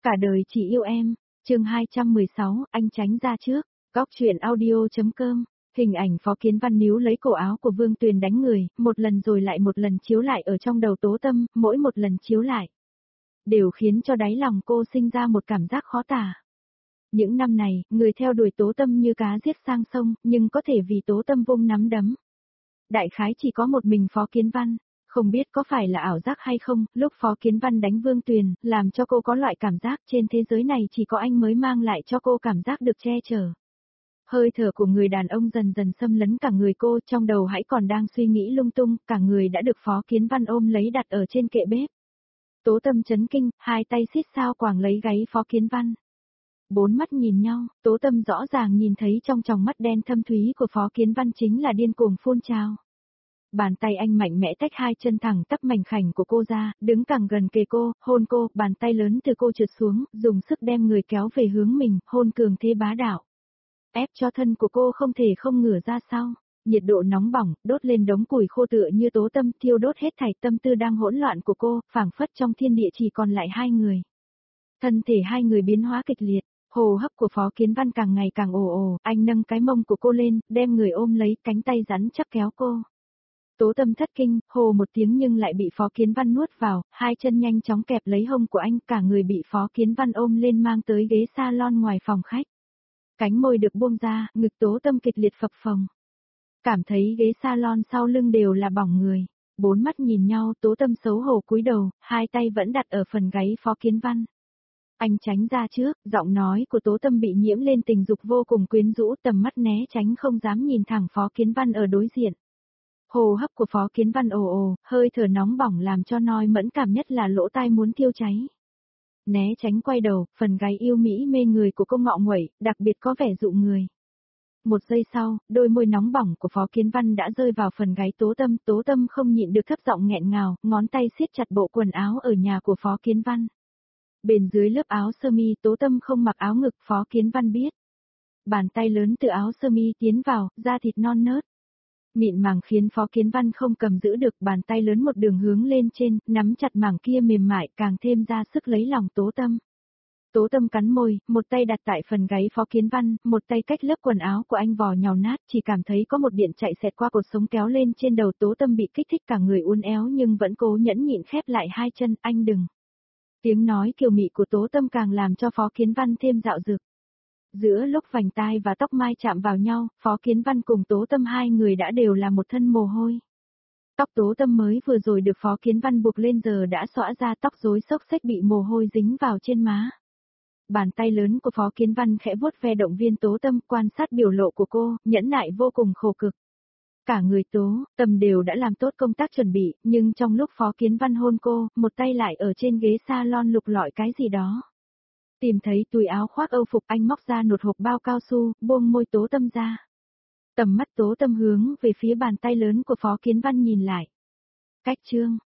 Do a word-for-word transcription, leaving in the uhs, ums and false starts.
Cả đời chỉ yêu em, chương hai trăm mười sáu, anh tránh ra trước, góc chuyện audio.com, hình ảnh Phó Kiến Văn níu lấy cổ áo của Vương Tuyền đánh người, một lần rồi lại một lần chiếu lại ở trong đầu Tố Tâm, mỗi một lần chiếu lại, đều khiến cho đáy lòng cô sinh ra một cảm giác khó tả. Những năm này, người theo đuổi Tố Tâm như cá giết sang sông, nhưng có thể vì Tố Tâm vung nắm đấm. Đại khái chỉ có một mình Phó Kiến Văn. Không biết có phải là ảo giác hay không, lúc Phó Kiến Văn đánh Vương Tuyền, làm cho cô có loại cảm giác trên thế giới này chỉ có anh mới mang lại cho cô cảm giác được che chở. Hơi thở của người đàn ông dần dần xâm lấn cả người cô, trong đầu hãy còn đang suy nghĩ lung tung, cả người đã được Phó Kiến Văn ôm lấy đặt ở trên kệ bếp. Tố Tâm chấn kinh, hai tay xít sao quàng lấy gáy Phó Kiến Văn. Bốn mắt nhìn nhau, Tố Tâm rõ ràng nhìn thấy trong tròng mắt đen thâm thúy của Phó Kiến Văn chính là điên cuồng phun trào. Bàn tay anh mạnh mẽ tách hai chân thẳng tắp mảnh khảnh của cô ra, đứng càng gần kề cô, hôn cô, bàn tay lớn từ cô trượt xuống, dùng sức đem người kéo về hướng mình, hôn cường thế bá đạo. Ép cho thân của cô không thể không ngửa ra sau, nhiệt độ nóng bỏng, đốt lên đống củi khô tựa như Tố Tâm, thiêu đốt hết thảy tâm tư đang hỗn loạn của cô, phảng phất trong thiên địa chỉ còn lại hai người. Thân thể hai người biến hóa kịch liệt, hô hấp của Phó Kiến Văn càng ngày càng ồ ồ, anh nâng cái mông của cô lên, đem người ôm lấy, cánh tay rắn chắc kéo cô. Tố Tâm thất kinh, hồ một tiếng nhưng lại bị Phó Kiến Văn nuốt vào, hai chân nhanh chóng kẹp lấy hông của anh, cả người bị Phó Kiến Văn ôm lên mang tới ghế salon ngoài phòng khách. Cánh môi được buông ra, ngực Tố Tâm kịch liệt phập phồng. Cảm thấy ghế salon sau lưng đều là bỏng người. Bốn mắt nhìn nhau, Tố Tâm xấu hổ cúi đầu, hai tay vẫn đặt ở phần gáy Phó Kiến Văn. Anh tránh ra trước, giọng nói của Tố Tâm bị nhiễm lên tình dục vô cùng quyến rũ, tầm mắt né tránh không dám nhìn thẳng Phó Kiến Văn ở đối diện. Hô hấp của Phó Kiến Văn ồ ồ, hơi thở nóng bỏng làm cho Noi mẫn cảm nhất là lỗ tai muốn thiêu cháy. Né tránh quay đầu, phần gáy yêu mỹ mê người của cô ngọ nguậy, đặc biệt có vẻ dụ người. Một giây sau, đôi môi nóng bỏng của Phó Kiến Văn đã rơi vào phần gáy Tố Tâm, Tố Tâm không nhịn được thấp giọng nghẹn ngào, ngón tay siết chặt bộ quần áo ở nhà của Phó Kiến Văn. Bên dưới lớp áo sơ mi Tố Tâm không mặc áo ngực, Phó Kiến Văn biết. Bàn tay lớn từ áo sơ mi tiến vào, da thịt non nớt. Mịn màng khiến Phó Kiến Văn không cầm giữ được, bàn tay lớn một đường hướng lên trên, nắm chặt mảng kia mềm mại, càng thêm ra sức lấy lòng Tố Tâm. Tố Tâm cắn môi, một tay đặt tại phần gáy Phó Kiến Văn, một tay cách lớp quần áo của anh vò nhào nát, chỉ cảm thấy có một điện chạy xẹt qua cột sống kéo lên trên đầu. Tố Tâm bị kích thích cả người uốn éo nhưng vẫn cố nhẫn nhịn khép lại hai chân, anh đừng. Tiếng nói kiều mị của Tố Tâm càng làm cho Phó Kiến Văn thêm dạo dực. Giữa lúc vành tai và tóc mai chạm vào nhau, Phó Kiến Văn cùng Tố Tâm hai người đã đều là một thân mồ hôi. Tóc Tố Tâm mới vừa rồi được Phó Kiến Văn buộc lên giờ đã xõa ra, tóc rối xốc xếch bị mồ hôi dính vào trên má. Bàn tay lớn của Phó Kiến Văn khẽ vuốt ve động viên Tố Tâm, quan sát biểu lộ của cô, nhẫn nại vô cùng khổ cực. Cả người Tố Tâm đều đã làm tốt công tác chuẩn bị, nhưng trong lúc Phó Kiến Văn hôn cô, một tay lại ở trên ghế salon lục lọi cái gì đó. Tìm thấy túi áo khoác Âu phục, anh móc ra một hộp bao cao su, buông môi Tố Tâm ra. Tầm mắt Tố Tâm hướng về phía bàn tay lớn của Phó Kiến Văn nhìn lại. Cách chương,